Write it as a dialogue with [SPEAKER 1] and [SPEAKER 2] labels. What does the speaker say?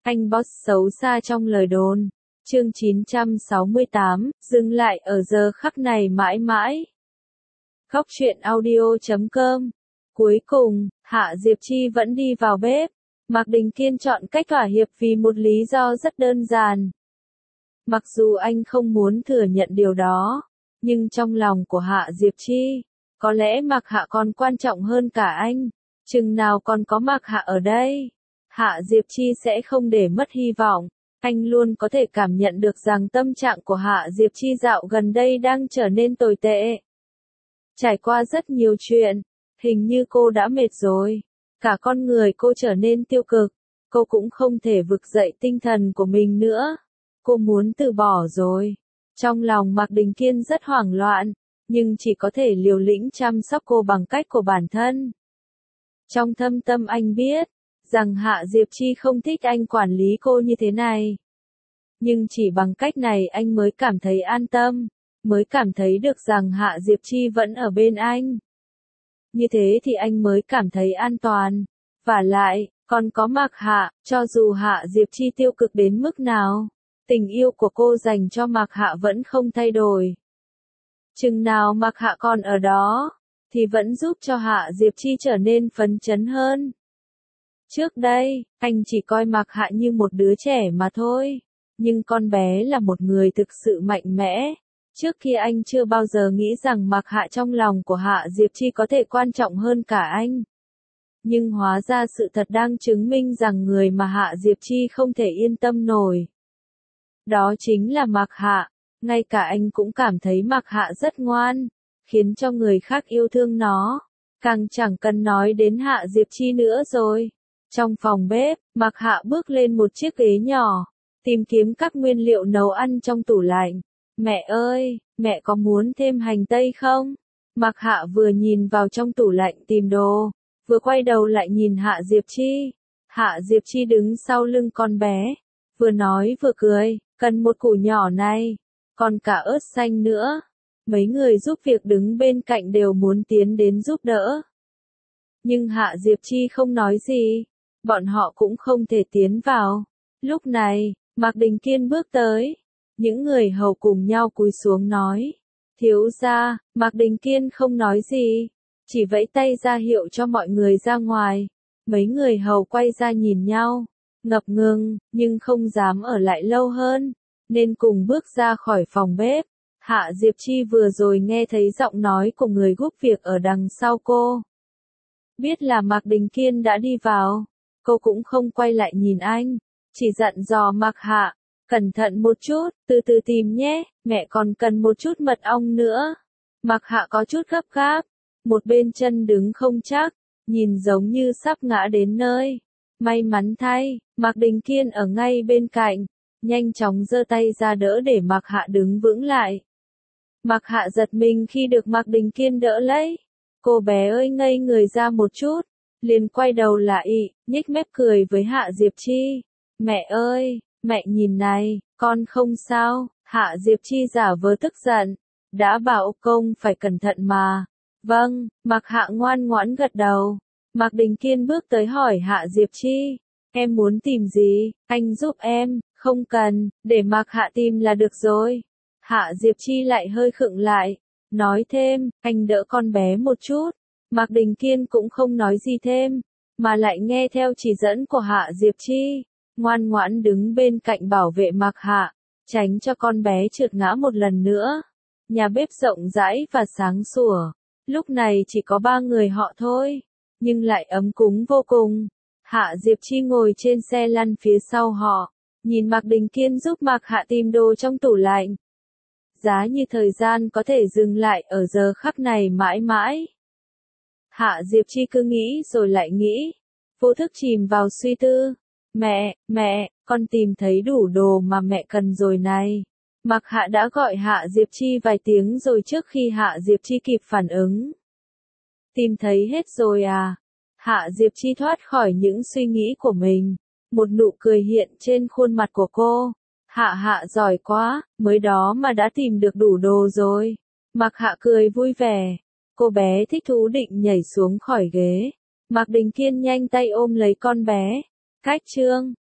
[SPEAKER 1] Anh boss xấu xa trong lời đồn. Chương 968, dừng lại ở giờ khắc này mãi mãi. Góc truyện audio.com. Cuối cùng, Hạ Diệp Chi vẫn đi vào bếp. Mạc Đình Kiên chọn cách thỏa hiệp vì một lý do rất đơn giản. Mặc dù anh không muốn thừa nhận điều đó, nhưng trong lòng của Hạ Diệp Chi, có lẽ Mạc Hạ còn quan trọng hơn cả anh. Chừng nào còn có Mạc Hạ ở đây, Hạ Diệp Chi sẽ không để mất hy vọng. Anh luôn có thể cảm nhận được rằng tâm trạng của Hạ Diệp Chi dạo gần đây đang trở nên tồi tệ. Trải qua rất nhiều chuyện, hình như cô đã mệt rồi. Cả con người cô trở nên tiêu cực. Cô cũng không thể vực dậy tinh thần của mình nữa. Cô muốn từ bỏ rồi. Trong lòng Mạc Đình Kiên rất hoảng loạn, nhưng chỉ có thể liều lĩnh chăm sóc cô bằng cách của bản thân. Trong thâm tâm anh biết rằng Hạ Diệp Chi không thích anh quản lý cô như thế này. Nhưng chỉ bằng cách này anh mới cảm thấy an tâm, mới cảm thấy được rằng Hạ Diệp Chi vẫn ở bên anh. Như thế thì anh mới cảm thấy an toàn. Vả lại, còn có Mạc Hạ, cho dù Hạ Diệp Chi tiêu cực đến mức nào, tình yêu của cô dành cho Mạc Hạ vẫn không thay đổi. Chừng nào Mạc Hạ còn ở đó, thì vẫn giúp cho Hạ Diệp Chi trở nên phấn chấn hơn. Trước đây, anh chỉ coi Mạc Hạ như một đứa trẻ mà thôi. Nhưng con bé là một người thực sự mạnh mẽ. Trước kia anh chưa bao giờ nghĩ rằng Mạc Hạ trong lòng của Hạ Diệp Chi có thể quan trọng hơn cả anh. Nhưng hóa ra sự thật đang chứng minh rằng người mà Hạ Diệp Chi không thể yên tâm nổi. Đó chính là Mạc Hạ. Ngay cả anh cũng cảm thấy Mạc Hạ rất ngoan, khiến cho người khác yêu thương nó. Càng chẳng cần nói đến Hạ Diệp Chi nữa rồi. Trong phòng bếp, Mạc Hạ bước lên một chiếc ghế nhỏ, tìm kiếm các nguyên liệu nấu ăn trong tủ lạnh. Mẹ ơi, mẹ có muốn thêm hành tây không? Mạc Hạ vừa nhìn vào trong tủ lạnh tìm đồ, vừa quay đầu lại nhìn Hạ Diệp Chi. Hạ Diệp Chi đứng sau lưng con bé, vừa nói vừa cười, cần một củ nhỏ này, còn cả ớt xanh nữa. Mấy người giúp việc đứng bên cạnh đều muốn tiến đến giúp đỡ. Nhưng Hạ Diệp Chi không nói gì, bọn họ cũng không thể tiến vào. Lúc này, Mạc Đình Kiên bước tới, những người hầu cùng nhau cúi xuống nói, thiếu gia. Mạc Đình Kiên không nói gì, chỉ vẫy tay ra hiệu cho mọi người ra ngoài. Mấy người hầu quay ra nhìn nhau, ngập ngừng, nhưng không dám ở lại lâu hơn, nên cùng bước ra khỏi phòng bếp. Hạ Diệp Chi vừa rồi nghe thấy giọng nói của người giúp việc ở đằng sau cô. Biết là Mạc Đình Kiên đã đi vào, cô cũng không quay lại nhìn anh, chỉ dặn dò Mạc Hạ, cẩn thận một chút, từ từ tìm nhé, mẹ còn cần một chút mật ong nữa. Mạc Hạ có chút gấp gáp, một bên chân đứng không chắc, nhìn giống như sắp ngã đến nơi. May mắn thay, Mạc Đình Kiên ở ngay bên cạnh, nhanh chóng giơ tay ra đỡ để Mạc Hạ đứng vững lại. Mạc Hạ giật mình khi được Mạc Đình Kiên đỡ lấy. Cô bé ơi ngây người ra một chút, liền quay đầu lại, nhếch mép cười với Hạ Diệp Chi. Mẹ ơi, mẹ nhìn này, con không sao. Hạ Diệp Chi giả vờ tức giận, đã bảo công phải cẩn thận mà. Vâng, Mạc Hạ ngoan ngoãn gật đầu. Mạc Đình Kiên bước tới hỏi Hạ Diệp Chi, em muốn tìm gì, anh giúp em. Không cần, để Mạc Hạ tìm là được rồi. Hạ Diệp Chi lại hơi khựng lại, nói thêm, anh đỡ con bé một chút. Mạc Đình Kiên cũng không nói gì thêm, mà lại nghe theo chỉ dẫn của Hạ Diệp Chi, ngoan ngoãn đứng bên cạnh bảo vệ Mạc Hạ, tránh cho con bé trượt ngã một lần nữa. Nhà bếp rộng rãi và sáng sủa, lúc này chỉ có 3 người họ thôi, nhưng lại ấm cúng vô cùng. Hạ Diệp Chi ngồi trên xe lăn phía sau họ, nhìn Mạc Đình Kiên giúp Mạc Hạ tìm đồ trong tủ lạnh. Giá như thời gian có thể dừng lại ở giờ khắc này mãi mãi. Hạ Diệp Chi cứ nghĩ rồi lại nghĩ, vô thức chìm vào suy tư. Mẹ, con tìm thấy đủ đồ mà mẹ cần rồi này. Mạc Hạ đã gọi Hạ Diệp Chi vài tiếng rồi trước khi Hạ Diệp Chi kịp phản ứng. Tìm thấy hết rồi à? Hạ Diệp Chi thoát khỏi những suy nghĩ của mình. Một nụ cười hiện trên khuôn mặt của cô. Hạ giỏi quá, mới đó mà đã tìm được đủ đồ rồi. Mạc Hạ cười vui vẻ. Cô bé thích thú định nhảy xuống khỏi ghế. Mạc Đình Kiên nhanh tay ôm lấy con bé. Cách chương